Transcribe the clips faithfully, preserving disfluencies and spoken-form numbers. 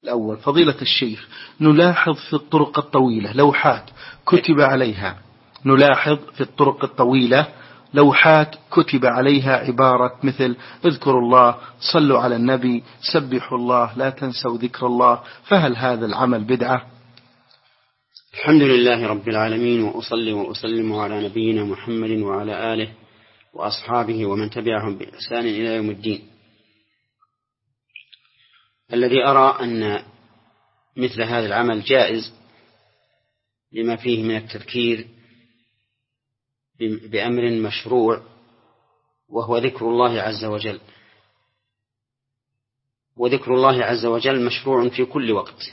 الأول فضيلة الشيخ، نلاحظ في الطرق الطويلة لوحات كتب عليها نلاحظ في الطرق الطويلة لوحات كتب عليها عبارة مثل اذكروا الله، صلوا على النبي، سبحوا الله، لا تنسوا ذكر الله، فهل هذا العمل بدعة؟ الحمد لله رب العالمين، وأصلي وأسلم على نبينا محمد وعلى آله وأصحابه ومن تبعهم بإحسان إلى يوم الدين. الذي أرى أن مثل هذا العمل جائز لما فيه من التذكير بأمر مشروع، وهو ذكر الله عز وجل، وذكر الله عز وجل مشروع في كل وقت.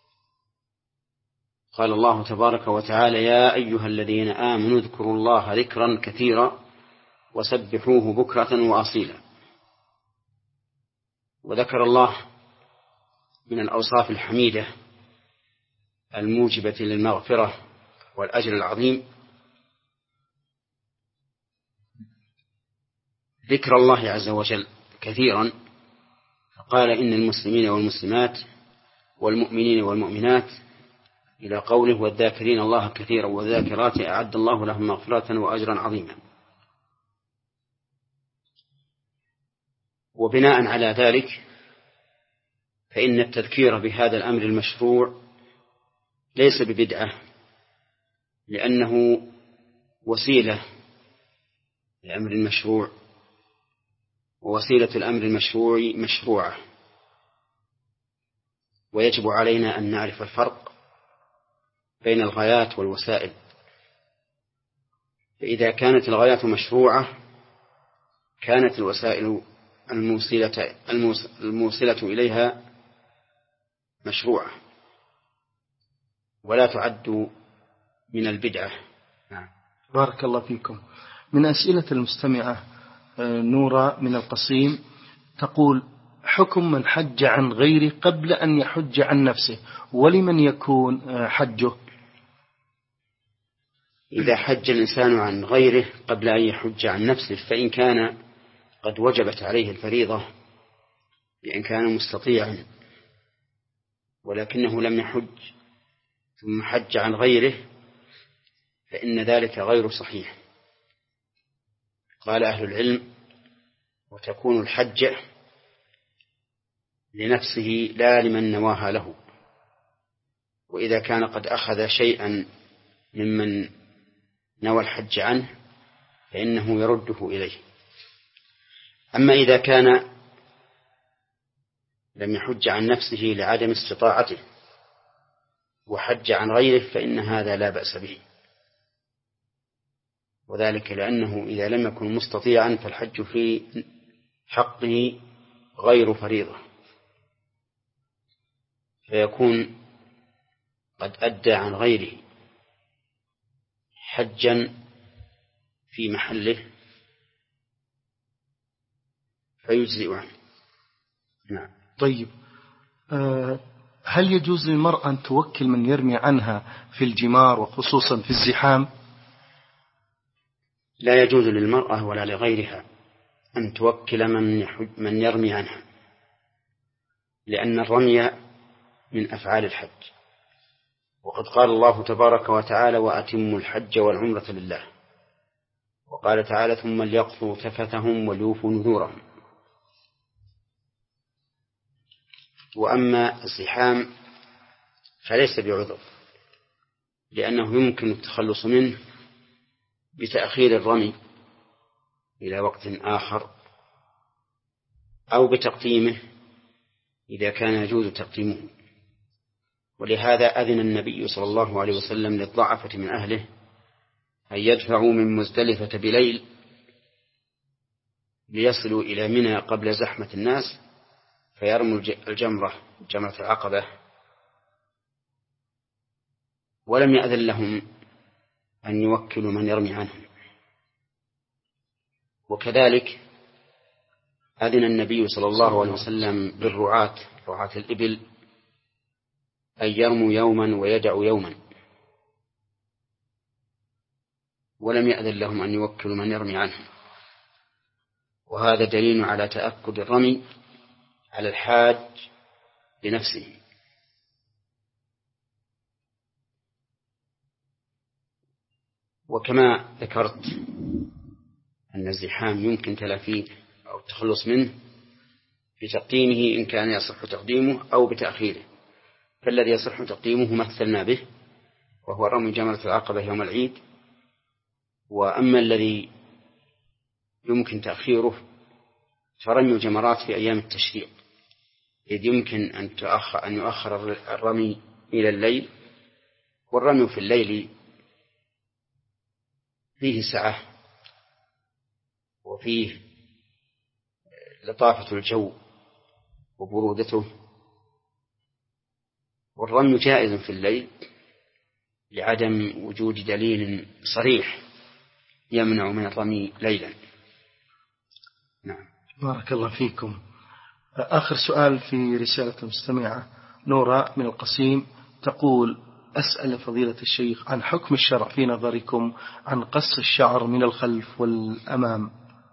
قال الله تبارك وتعالى: يا أيها الذين آمنوا اذكروا الله ذكرا كثيرا وسبحوه بكرة وأصيلا. وذكر الله من الأوصاف الحميدة الموجبة للمغفرة والأجر العظيم ذكر الله عز وجل كثيرا، فقال: إن المسلمين والمسلمات والمؤمنين والمؤمنات، إلى قوله: والذاكرين الله كثيرا والذاكرات أعد الله لهم مغفرة وأجرا عظيما. وبناء على ذلك فإن التذكير بهذا الأمر المشروع ليس ببدعة، لأنه وسيلة لأمر المشروع، ووسيلة الأمر المشروع مشروعة، ويجب علينا أن نعرف الفرق بين الغايات والوسائل. فإذا كانت الغايات مشروعة كانت الوسائل الموصلة, الموصلة إليها مشروعة ولا تعد من البدعة. نعم. بارك الله فيكم. من أسئلة المستمعة نورة من القصيم تقول: حكم من حج عن غيره قبل أن يحج عن نفسه، ولمن يكون حجه؟ إذا حج الإنسان عن غيره قبل أن يحج عن نفسه، فإن كان قد وجبت عليه الفريضة بأن كان مستطيعا ولكنه لم يحج ثم حج عن غيره، فإن ذلك غير صحيح. قال أهل العلم: وتكون الحجة لنفسه لا لمن نواها له، وإذا كان قد أخذ شيئا ممن نوى الحج عنه فإنه يرده إليه. أما إذا كان لم يحج عن نفسه لعدم استطاعته وحج عن غيره فإن هذا لا بأس به، وذلك لأنه إذا لم يكن مستطيعا فالحج في حقه غير فريضة، فيكون قد أدى عن غيره حجا في محله فيجزئ عنه. نعم. طيب، أه هل يجوز للمرأة أن توكل من يرمي عنها في الجمار وخصوصا في الزحام؟ لا يجوز للمرأة ولا لغيرها أن توكل من, من يرمي عنها، لأن الرمي من أفعال الحج، وقد قال الله تبارك وتعالى: وأتموا الحج والعمرة لله. وقال تعالى: ثم ليقضوا تفثهم وليوفوا نذورهم. وأما الزحام فليس بعذر، لأنه يمكن التخلص منه بتأخير الرمي إلى وقت آخر أو بتقديمه إذا كان يجوز تقديمه. ولهذا أذن النبي صلى الله عليه وسلم للضعفة من أهله أن يدفعوا من مزدلفة بليل ليصلوا إلى منى قبل زحمة الناس فيرموا الجمرة جمرة العقبة، ولم يأذن لهم أن يوكلوا من يرمي عنهم. وكذلك أذن النبي صلى الله عليه وسلم بالرعاة رعاة الإبل أن يرموا يوما ويدعوا يوما، ولم يأذن لهم أن يوكلوا من يرمي عنهم. وهذا دليل على تأكد الرمي على الحاج لنفسه، وكما ذكرت أن الزحام يمكن تلافيه أو التخلص منه بتقديمه إن كان يصح تقديمه أو بتأخيره، فالذي يصح تقديمه مثلنا به وهو رمي جمرة العقبة يوم العيد، وأما الذي يمكن تأخيره فرمي الجمرات في أيام التشريق، إذ يمكن أن تؤخر أن يؤخر الرمي إلى الليل، والرمي في الليل فيه سعة وفيه لطافة الجو وبرودته، والرمي جائز في الليل لعدم وجود دليل صريح يمنع من الرمي ليلا. نعم. بارك الله فيكم. آخر سؤال في رسالة المستمعة نورا من القصيم، تقول: أسأل فضيلة الشيخ عن حكم الشرع في نظركم عن قص الشعر من الخلف والأمام.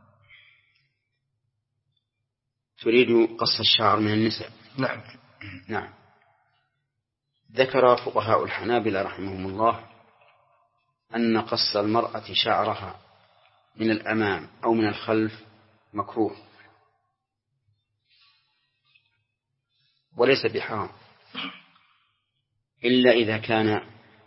تريد قص الشعر من النساء؟ نعم. نعم. ذكر فقهاء الحنابلة رحمهم الله أن قص المرأة شعرها من الأمام أو من الخلف مكروه وليس بحرام، إلا إذا كان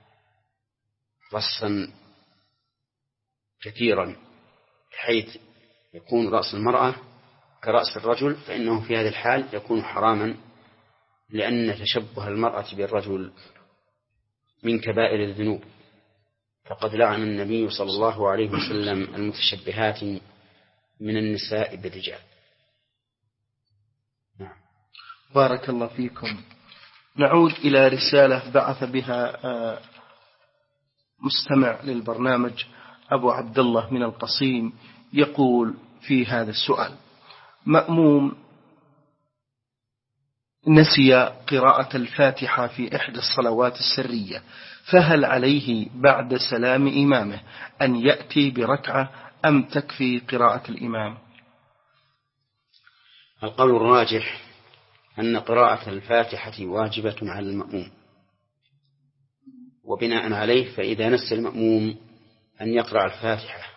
قصا كثيرا بحيث يكون رأس المرأة كرأس الرجل، فإنه في هذه الحال يكون حراما، لأن تشبه المرأة بالرجل من كبائر الذنوب، فقد لعن النبي صلى الله عليه وسلم المتشبهات من النساء بالرجال. نعم. بارك الله فيكم. نعود إلى رسالة بعث بها مستمع للبرنامج أبو عبد الله من القصيم، يقول في هذا السؤال: مأموم نسي قراءة الفاتحة في إحدى الصلوات السرية، فهل عليه بعد سلام إمامه أن يأتي بركعة أم تكفي قراءة الإمام؟ القول الراجح أن قراءة الفاتحة واجبة على المأموم، وبناء عليه فإذا نسي المأموم أن يقرأ الفاتحة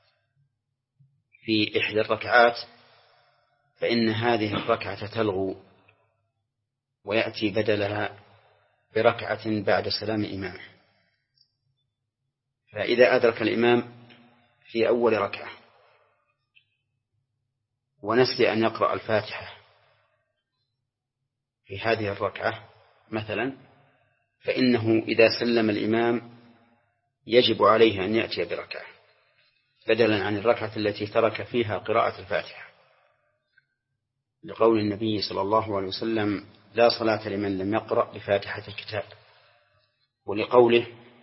في إحدى الركعات فإن هذه الركعة تلغو ويأتي بدلها بركعة بعد سلام إمامه. فإذا أدرك الإمام في أول ركعة ونسي أن يقرأ الفاتحة في هذه الركعة مثلا، فإنه إذا سلم الإمام يجب عليه أن يأتي بركعة بدلا عن الركعة التي ترك فيها قراءة الفاتحة، لقول النبي صلى الله عليه وسلم: لا صلاة لمن لم يقرأ بفاتحة الكتاب، ولقوله: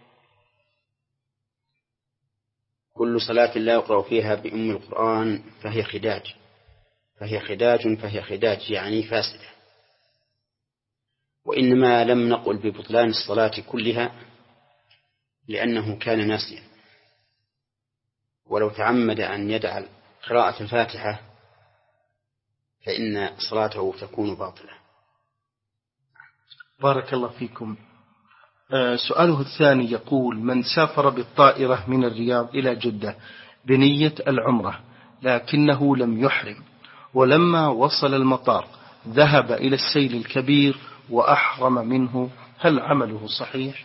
كل صلاة لا يقرأ فيها بأم القرآن فهي خداج فهي خداج فهي خداج يعني فاسدة. وإنما لم نقل ببطلان الصلاة كلها لأنه كان ناسيا، ولو تعمد أن يدع قراءة الفاتحة فإن صلاته تكون باطلة. بارك الله فيكم. آه سؤاله الثاني يقول: من سافر بالطائرة من الرياض إلى جدة بنية العمرة لكنه لم يحرم، ولما وصل المطار ذهب إلى السيل الكبير وأحرم منه، هل عمله صحيح؟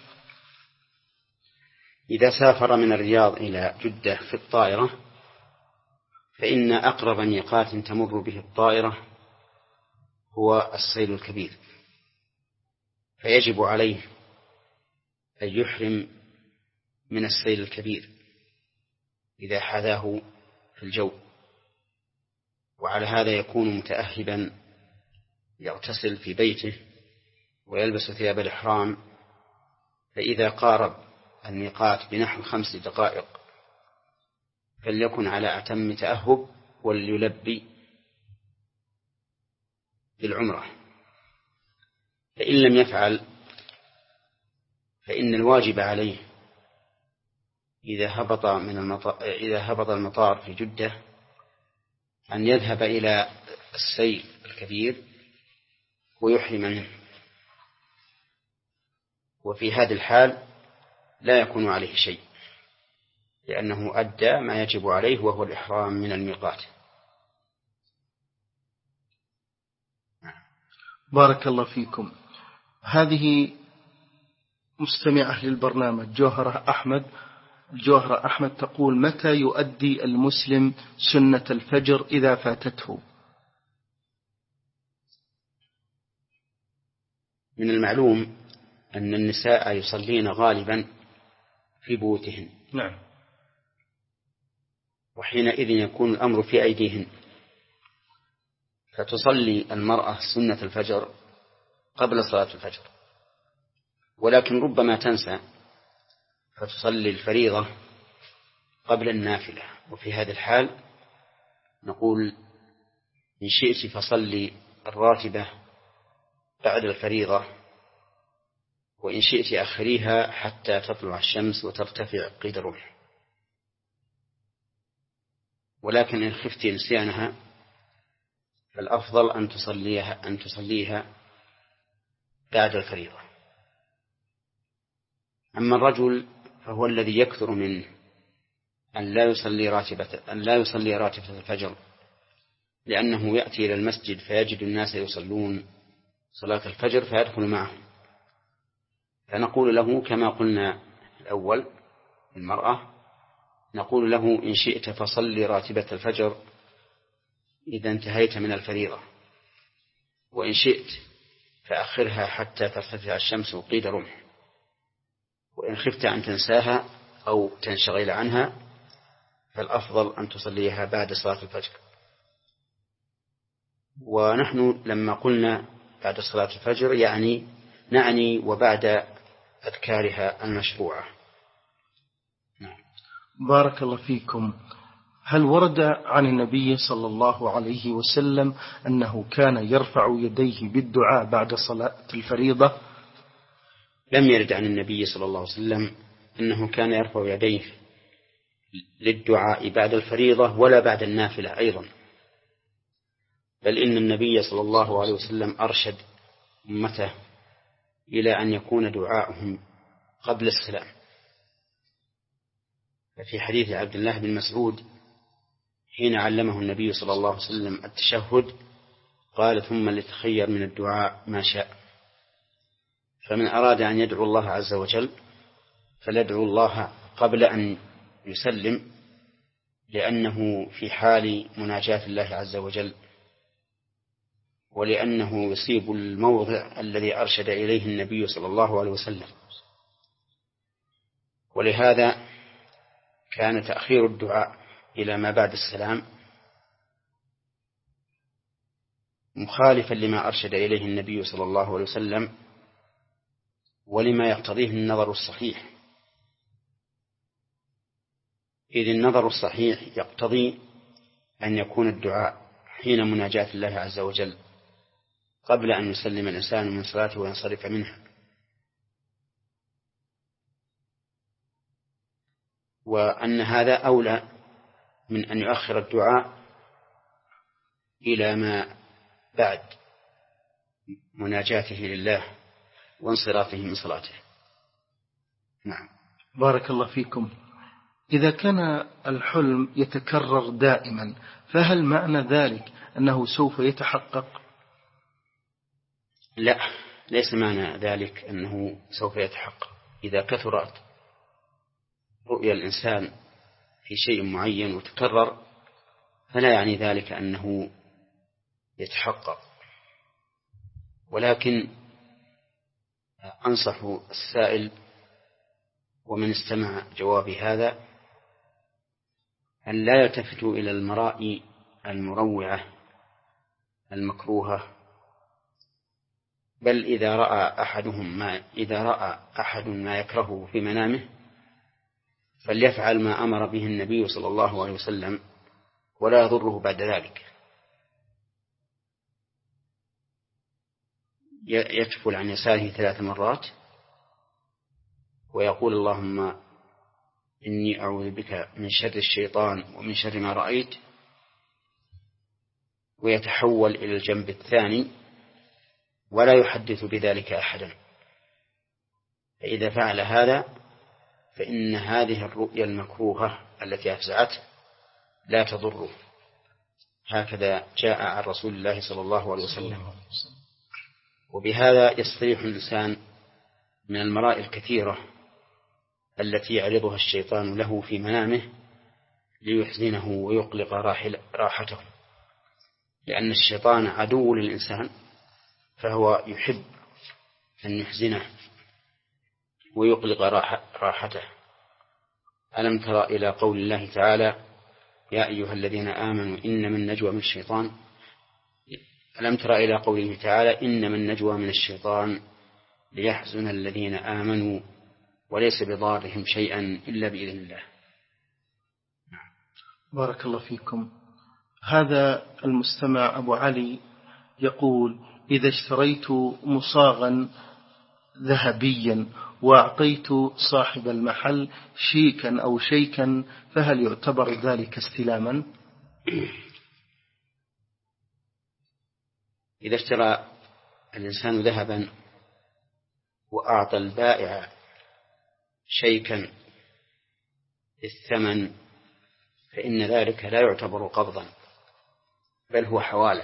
إذا سافر من الرياض إلى جدة في الطائرة فإن أقرب ميقات تمر به الطائرة هو السيل الكبير، فيجب عليه أن يحرم من السيل الكبير إذا حذاه في الجو، وعلى هذا يكون متأهبا يغتسل في بيته ويلبس ثياب الإحرام، فإذا قارب الميقات بنحو خمس دقائق فليكن على أتم تأهب وليلبي بالعمرة. فإن لم يفعل فإن الواجب عليه إذا هبط من المطار إذا هبط المطار في جدة أن يذهب إلى السيل الكبير ويحرم منه، وفي هذه الحال لا يكون عليه شيء. لأنه أدى ما يجب عليه وهو الإحرام من الميقات. بارك الله فيكم. هذه مستمعة للبرنامج جوهرة أحمد جوهرة أحمد تقول: متى يؤدي المسلم سنة الفجر إذا فاتته؟ من المعلوم أن النساء يصلين غالبا في بيوتهن. نعم. وحينئذ يكون الأمر في أيديهن، فتصلي المرأة سنة الفجر قبل صلاة الفجر، ولكن ربما تنسى فتصلي الفريضة قبل النافلة. وفي هذه الحال نقول: إن شئت فصلي الراتبة بعد الفريضة، وإن شئت أخريها حتى تطلع الشمس وترتفع قيد الرمح. ولكن إن خفت نسيانها فالأفضل أن تصليها أن تصليها بعد الفريضة. أما الرجل فهو الذي يكثر منه أن لا يصلي راتبة أن لا يصلي راتبة الفجر، لأنه يأتي إلى المسجد فيجد الناس يصلون صلاة الفجر فيدخل معهم، فنقول له كما قلنا الأول المرأة، نقول له: إن شئت فصلي راتبة الفجر إذا انتهيت من الفريضة، وإن شئت فأخرها حتى ترتفع الشمس وقيد رمح، وإن خفت أن تنساها أو تنشغل عنها فالأفضل أن تصليها بعد صلاة الفجر. ونحن لما قلنا بعد صلاة الفجر يعني نعني وبعد أذكارها المشروعة. نعم. بارك الله فيكم. هل ورد عن النبي صلى الله عليه وسلم أنه كان يرفع يديه بالدعاء بعد صلاة الفريضة؟ لم يرد عن النبي صلى الله عليه وسلم أنه كان يرفع يديه للدعاء بعد الفريضة ولا بعد النافلة أيضا، بل إن النبي صلى الله عليه وسلم أرشد أمته إلى أن يكون دعاؤهم قبل السلام. ففي حديث عبد الله بن مسعود حين علمه النبي صلى الله عليه وسلم التشهد قال: ثم لتخير من الدعاء ما شاء. فمن أراد أن يدعو الله عز وجل فليدعو الله قبل أن يسلم، لأنه في حال مناجاة الله عز وجل، ولأنه يصيب الموضع الذي أرشد إليه النبي صلى الله عليه وسلم. ولهذا كان تأخير الدعاء إلى ما بعد السلام مخالفا لما أرشد إليه النبي صلى الله عليه وسلم ولما يقتضيه النظر الصحيح، إذ النظر الصحيح يقتضي أن يكون الدعاء حين مناجاة الله عز وجل قبل أن يسلم الإنسان من صلاته وينصرف منها. وأن هذا أولى من أن يؤخر الدعاء إلى ما بعد مناجاته لله وانصرافه من صلاته. نعم. بارك الله فيكم. إذا كان الحلم يتكرر دائما فهل معنى ذلك أنه سوف يتحقق؟ لا، ليس معنى ذلك أنه سوف يتحقق. إذا كثرت رؤيا الإنسان في شيء معين وتكرر فلا يعني ذلك أنه يتحقق، ولكن أنصح السائل ومن استمع جوابي هذا أن لا يلتفتوا إلى المرائي المروعة المكروهة، بل إذا رأى أحدهم ما إذا رأى أحد ما يكرهه في منامه فليفعل ما أمر به النبي صلى الله عليه وسلم ولا يضره بعد ذلك. يكفل عن يساره ثلاث مرات ويقول: اللهم إني أعوذ بك من شر الشيطان ومن شر ما رأيت، ويتحول إلى الجنب الثاني ولا يحدث بذلك أحدا. فإذا فعل هذا فإن هذه الرؤيا المكروهة التي أفزعته لا تضره. هكذا جاء عن رسول الله صلى الله عليه وسلم. وبهذا يستريح الإنسان من المرائي الكثيرة التي يعرضها الشيطان له في منامه ليحزنه ويقلق راحته، لأن الشيطان عدو للإنسان، فهو يحب أن يحزنه ويقلق راحته. ألم تر إلى قول الله تعالى: يا أيها الذين آمنوا إن من نجوى من الشيطان ألم تر إلى قوله تعالى: إن من نجوى من الشيطان ليحزن الذين آمنوا وليس بضارهم شيئا إلا بإذن الله. بارك الله فيكم. هذا المستمع أبو علي يقول: إذا اشتريت مصاغا ذهبيا وأعطيت صاحب المحل شيكا أو شيكا فهل يعتبر ذلك استلاما؟ إذا اشترى الإنسان ذهبا وأعطى البائع شيكا الثمن فإن ذلك لا يعتبر قبضا، بل هو حوالة.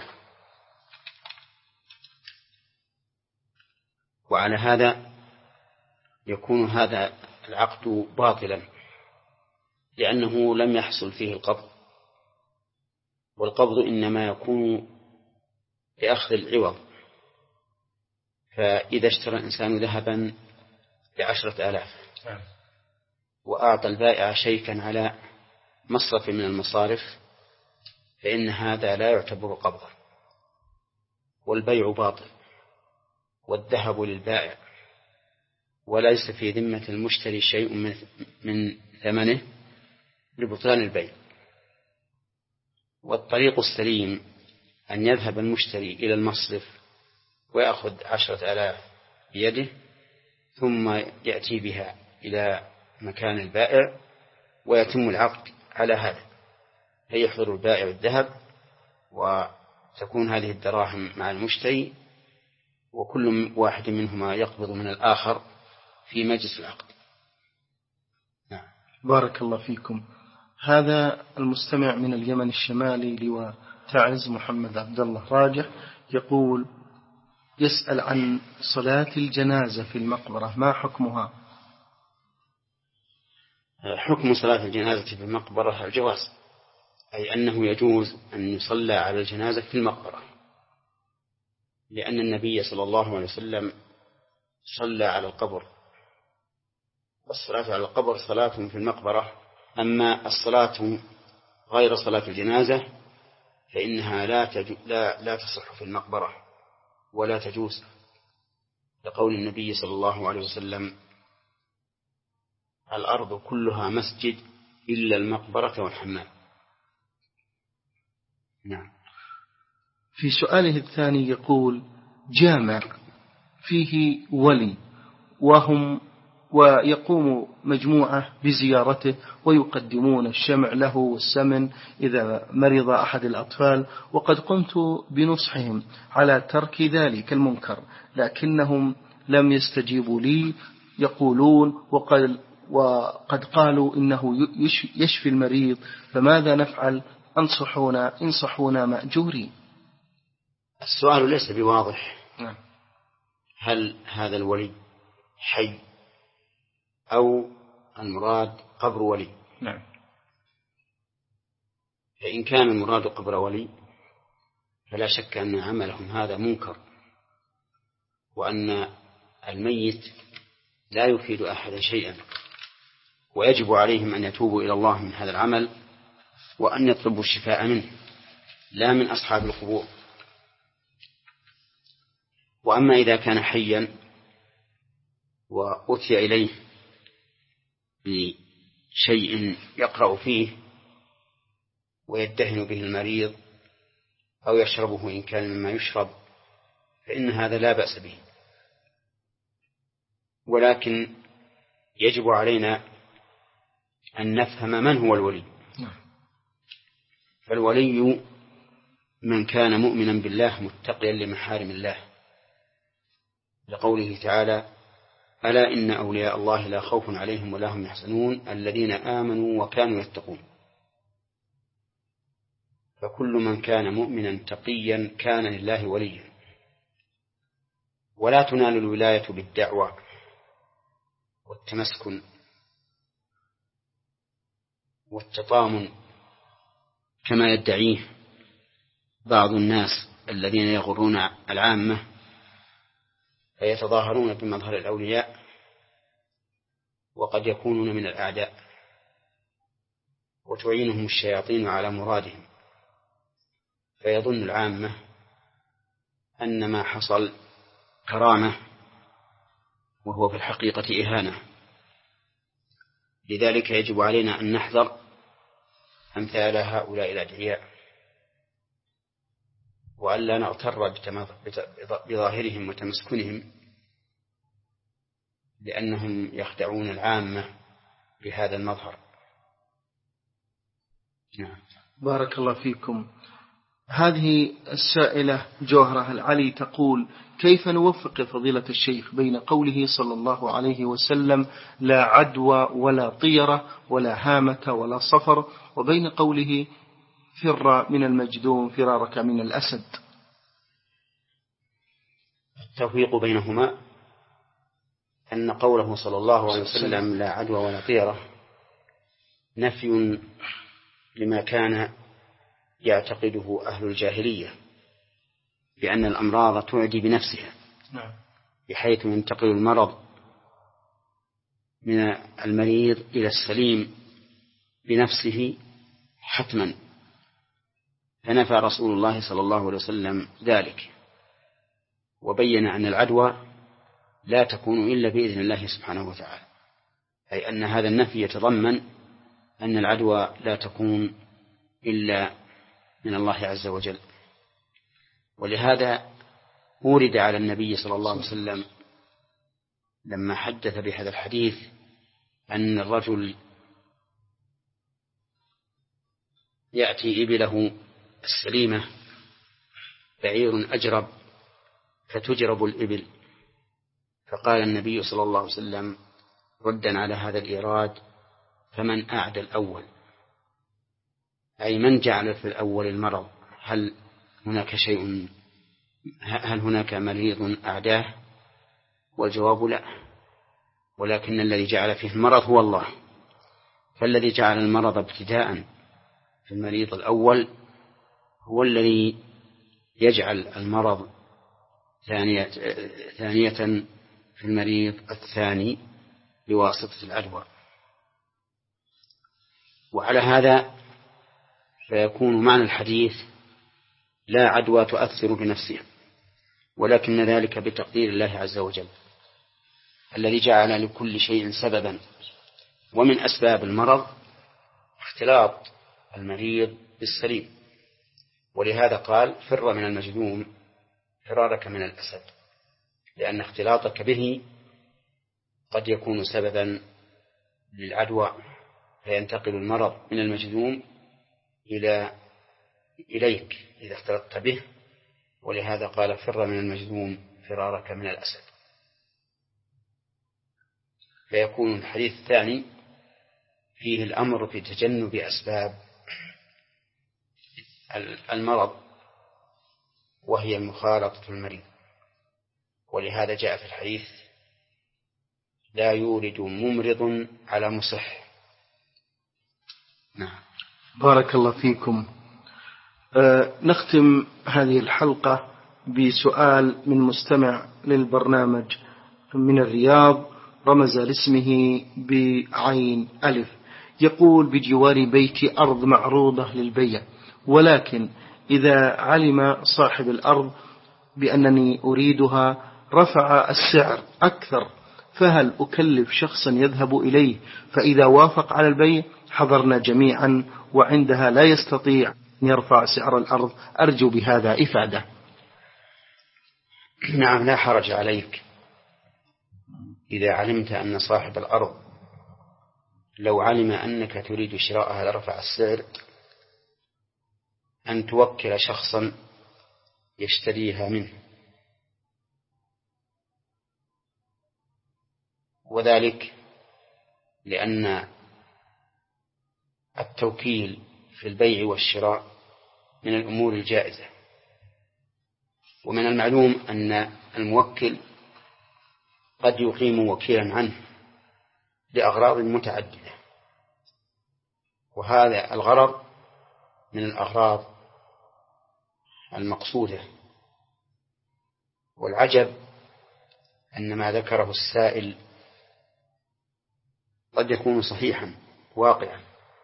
وعلى هذا يكون هذا العقد باطلا، لأنه لم يحصل فيه القبض، والقبض إنما يكون بأخذ العوض. فإذا اشترى الإنسان ذهبا بعشرة آلاف وأعطى البائع شيكا على مصرف من المصارف فإن هذا لا يعتبر قبضا، والبيع باطل والذهب للبائع، وليس في ذمة المشتري شيء من ثمنه لبطلان البيع. والطريق السليم أن يذهب المشتري إلى المصرف ويأخذ عشرة آلاف بيده ثم يأتي بها إلى مكان البائع ويتم العقد على هذا، فيحضر البائع الذهب وتكون هذه الدراهم مع المشتري، وكل واحد منهما يقبض من الآخر في مجلس العقد. نعم. بارك الله فيكم. هذا المستمع من اليمن الشمالي لواء تعز محمد عبد الله راجح يقول: يسأل عن صلاة الجنازة في المقبرة، ما حكمها؟ حكم صلاة الجنازة في المقبرة الجواز، أي أنه يجوز أن يصلى على الجنازة في المقبرة، لأن النبي صلى الله عليه وسلم صلى على القبر، والصلاة على القبر صلاة في المقبرة. أما الصلاة غير صلاة الجنازة فإنها لا, تجو لا, لا تصح في المقبرة ولا تجوز، لقول النبي صلى الله عليه وسلم: الأرض كلها مسجد إلا المقبرة والحمام. نعم. في سؤاله الثاني يقول: جامع فيه ولي وهم ويقوم مجموعة بزيارته ويقدمون الشمع له والسمن إذا مرض أحد الأطفال، وقد قمت بنصحهم على ترك ذلك المنكر لكنهم لم يستجيبوا لي، يقولون وقد, وقد قالوا إنه يشفي المريض، فماذا نفعل؟ انصحونا انصحونا مأجورين. السؤال ليس بواضح. هل هذا الولي حي أو المراد قبر ولي؟ نعم. فإن كان المراد قبر ولي فلا شك أن عملهم هذا منكر، وأن الميت لا يفيد أحدا شيئا، ويجب عليهم أن يتوبوا إلى الله من هذا العمل وأن يطلبوا الشفاء منه لا من أصحاب القبور. وأما إذا كان حيا وأتي إليه بشيء يقرأ فيه ويدهن به المريض أو يشربه إن كان مما يشرب فإن هذا لا بأس به، ولكن يجب علينا أن نفهم من هو الولي. فالولي من كان مؤمنا بالله متقيا لمحارم الله، لقوله تعالى: ألا إن أولياء الله لا خوف عليهم ولا هم يحزنون الذين آمنوا وكانوا يتقون. فكل من كان مؤمنا تقيا كان لله وليا. ولا تنال الولاية بالدعوة والتمسكن والتطامن كما يدعيه بعض الناس الذين يغرون العامة فيتظاهرون بمظهر الأولياء وقد يكونون من الأعداء وتعينهم الشياطين على مرادهم، فيظن العامة أن ما حصل كرامة وهو في الحقيقة إهانة. لذلك يجب علينا أن نحذر أمثال هؤلاء الأدعياء وأن لا نغتر بظاهرهم وتمسكنهم، لأنهم يخدعون العامة بهذا المظهر. نعم. بارك الله فيكم. هذه السائلة جوهرة العلي تقول: كيف نوفق فضيلة الشيخ بين قوله صلى الله عليه وسلم لا عدوى ولا طيرة ولا هامة ولا صفر، وبين قوله فر من المجذوم فرارك من الأسد؟ التوفيق بينهما أن قوله صلى الله عليه وسلم لا عدوى ولا طيرة نفي لما كان يعتقده أهل الجاهلية بأن الأمراض تعدي بنفسها، بحيث ينتقل المرض من المريض إلى السليم بنفسه حتما. فنفى رسول الله صلى الله عليه وسلم ذلك، وبين أن العدوى لا تكون إلا بإذن الله سبحانه وتعالى، أي أن هذا النفي يتضمن أن العدوى لا تكون إلا من الله عز وجل. ولهذا ورد على النبي صلى الله عليه وسلم لما حدث بهذا الحديث أن الرجل يأتي إبله السليمة بعير أجرب فتجرب الإبل، فقال النبي صلى الله عليه وسلم ردا على هذا الإيراد: فمن أعدى الأول، أي من جعل في الأول المرض، هل هناك شيء هل هناك مريض أعداه؟ والجواب لا، ولكن الذي جعل فيه المرض هو الله. فالذي جعل المرض ابتداء في المريض الأول هو الذي يجعل المرض ثانية, ثانية في المريض الثاني بواسطة العدوى. وعلى هذا فيكون معنى الحديث لا عدوى تؤثر بنفسها، ولكن ذلك بتقدير الله عز وجل الذي جعل لكل شيء سببا، ومن أسباب المرض اختلاط المريض بالسليم. ولهذا قال فر من المجذوم فرارك من الأسد، لأن اختلاطك به قد يكون سببا للعدوى، فينتقل المرض من المجذوم إلى إليك إذا اختلطت به. ولهذا قال فر من المجذوم فرارك من الأسد. فيكون الحديث الثاني فيه الأمر بتجنب أسباب المرض وهي مخالطة المريض. ولهذا جاء في الحديث لا يورد ممرض على مصح. نعم. بارك الله فيكم. أه نختم هذه الحلقة بسؤال من مستمع للبرنامج من الرياض، رمز لاسمه بعين ألف، يقول: بجوار بيتي أرض معروضة للبيع، ولكن إذا علم صاحب الأرض بأنني أريدها رفع السعر أكثر، فهل أكلف شخصا يذهب إليه فإذا وافق على البيع حضرنا جميعا وعندها لا يستطيع أن يرفع سعر الأرض؟ أرجو بهذا إفادة. نعم، لا حرج عليك إذا علمت أن صاحب الأرض لو علم أنك تريد شراءها لرفع السعر أن توكل شخصا يشتريها منه، وذلك لأن التوكيل في البيع والشراء من الأمور الجائزة، ومن المعلوم أن الموكل قد يقيم وكيلا عنه لأغراض متعددة، وهذا الغرض من الأغراض المقصودة. والعجب أن ما ذكره السائل قد يكون صحيحا واقعا،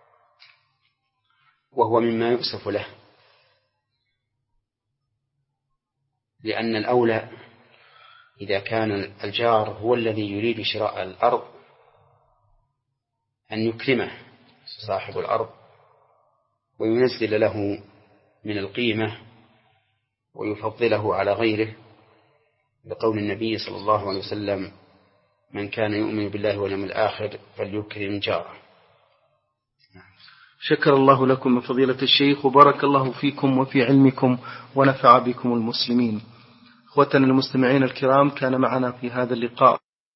وهو مما يؤسف له، لأن الأولى إذا كان الجار هو الذي يريد شراء الأرض أن يكرمه صاحب الأرض وينزل له من القيمة ويفضله على غيره، لقول النبي صلى الله عليه وسلم: من كان يؤمن بالله واليوم الآخر فليكرم جاره. شكر الله لكم من فضيلة الشيخ، وبارك الله فيكم وفي علمكم ونفع بكم المسلمين. اخوتنا المستمعين الكرام، كان معنا في هذا اللقاء